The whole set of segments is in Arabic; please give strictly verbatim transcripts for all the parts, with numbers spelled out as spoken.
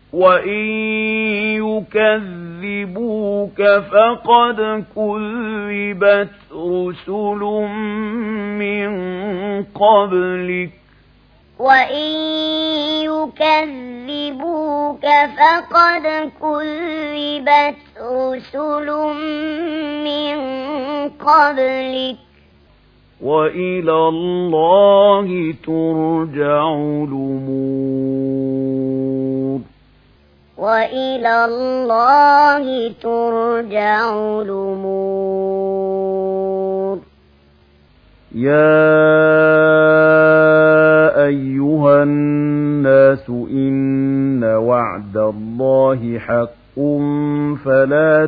وإن يكذبوك فقد كذبت رسل من قبلك وإن يكذبوك فقد كذبت رسل من قبلك وإلى الله ترجع الأمور وإلى الله ترجع الأمور يا أيها الناس إن وعد الله حق فلا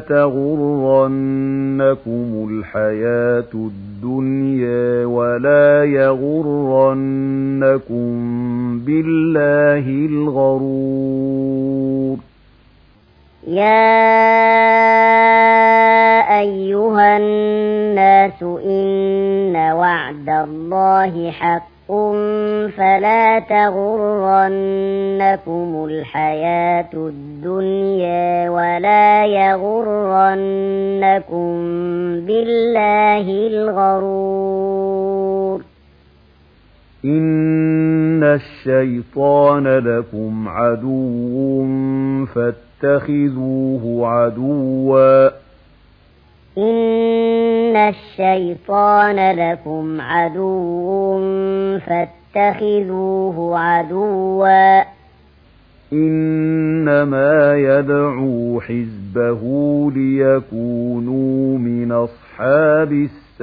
تغرنكم الحياة الدنيا ولا يغرنكم بالله الغرور يا أيها الناس إن وعد الله حق فلا تغرنكم الحياة الدنيا ولا يغرنكم بالله الغرور إن الشيطان لكم عدو فاتخذوه عدوا إن الشيطان لكم عدو فاتخذوه عدوا إنما يدعو حزبه ليكونوا من أصحاب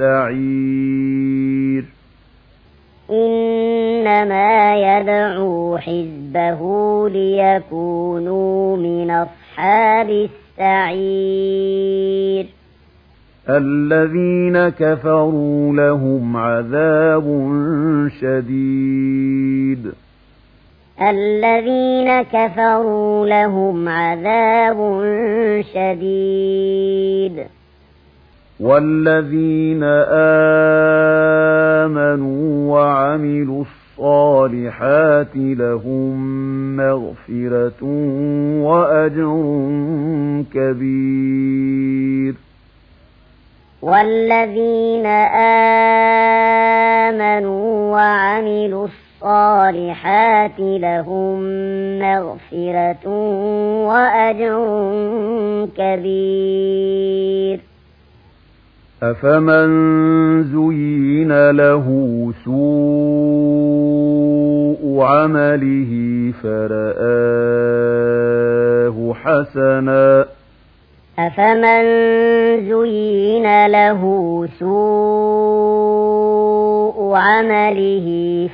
السعير إنما يدعو حزبه ليكونوا من أصحاب السعير الذين كفروا لهم عذاب شديد الذين كفروا لهم عذاب شديد والذين آمنوا وعملوا الصالحات لهم مغفرة وأجر كبير والذين آمنوا وعملوا الصالحات لهم مغفرة وأجر كبير أفمن زين له سوء عمله فرآه حسنا أفمن زين له سوء عمله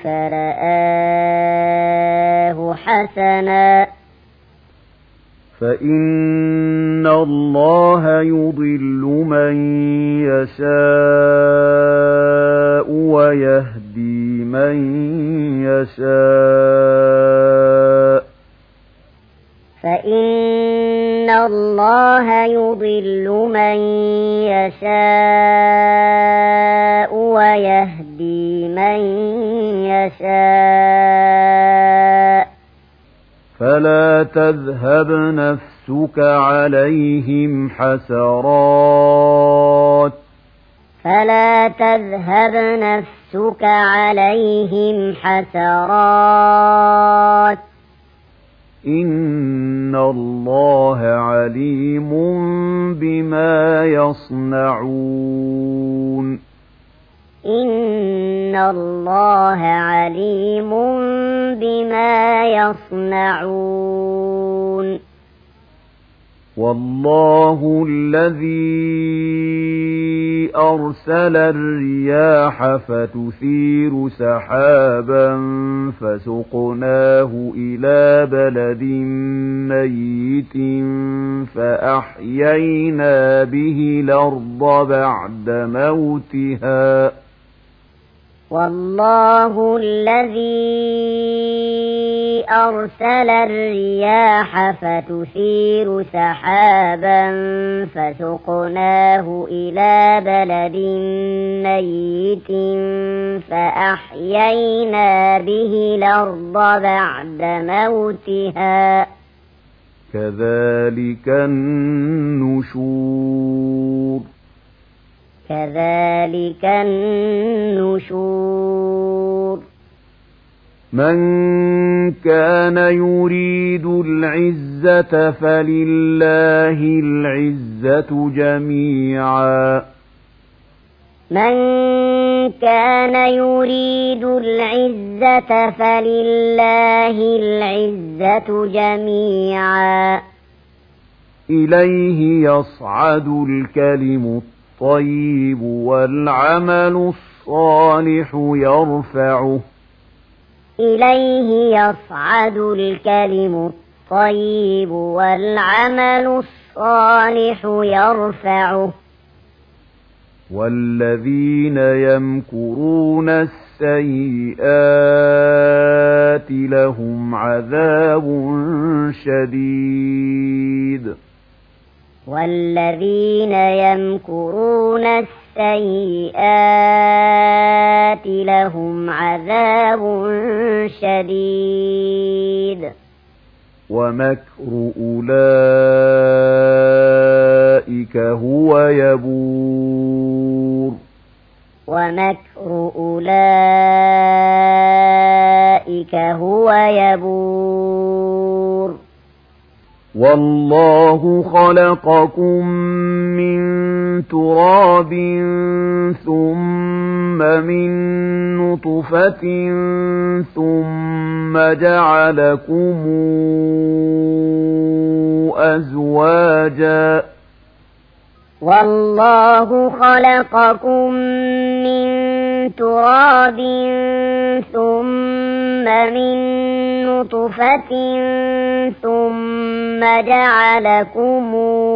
فرآه حسنا فإن الله يضل من يشاء ويهدي من يشاء فإن الله يضل من يشاء ويهدي من يشاء فلا تذهب نفسك عليهم حسرات فلا تذهب نفسك عليهم حسرات إن الله عليم بما يصنعون إن الله عليم بما يصنعون والله الذي أرسل الرياح فتثير سحابا فسقناه إلى بلد ميت فأحيينا به الأرض بعد موتها والله الذي أرسل الرياح فتثير سحابا فسقناه إلى بلد ميت فأحيينا به الأرض بعد موتها كذلك النشور كذلك النشور من كان يريد العزة فلله العزة جميعا من كان يريد العزة فلله العزة جميعا إليه يصعد الكلم الطيب والعمل الصالح يرفعه إليه يصعد الكلم الطيب والعمل الصالح يرفعه والذين يمكرون السيئات لهم عذاب شديد والذين يمكرون السيئات لهم عذاب شديد ومكر أولئك هو يبور ومكر أولئك هو يبور والله خلقكم من تراب ثم من نطفة ثم جعلكم أزواجا والله خلقكم من تراب ثم من نطفة ثم جعلكم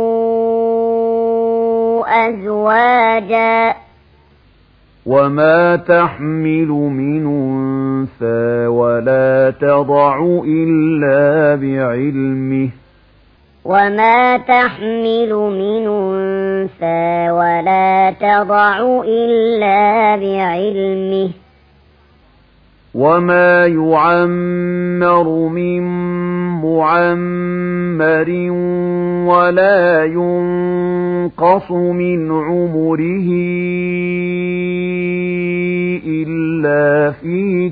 أزواجا وما تحمل من أنثى ولا تضع إلا بعلمه وما تحمل من أنثى ولا تضع إلا بعلمه وما يعمر من معمر ولا ينقص من عمره إلا في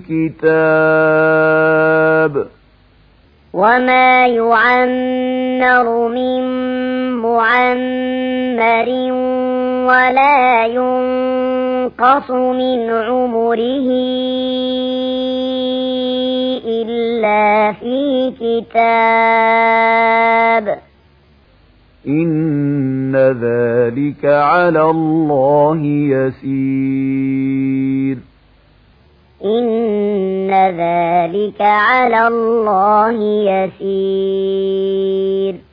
كتاب وما يعمر من معمر ولا ينقص من عمره إلا في كتاب إن ذلك على الله يسير إن ذلك على الله يسير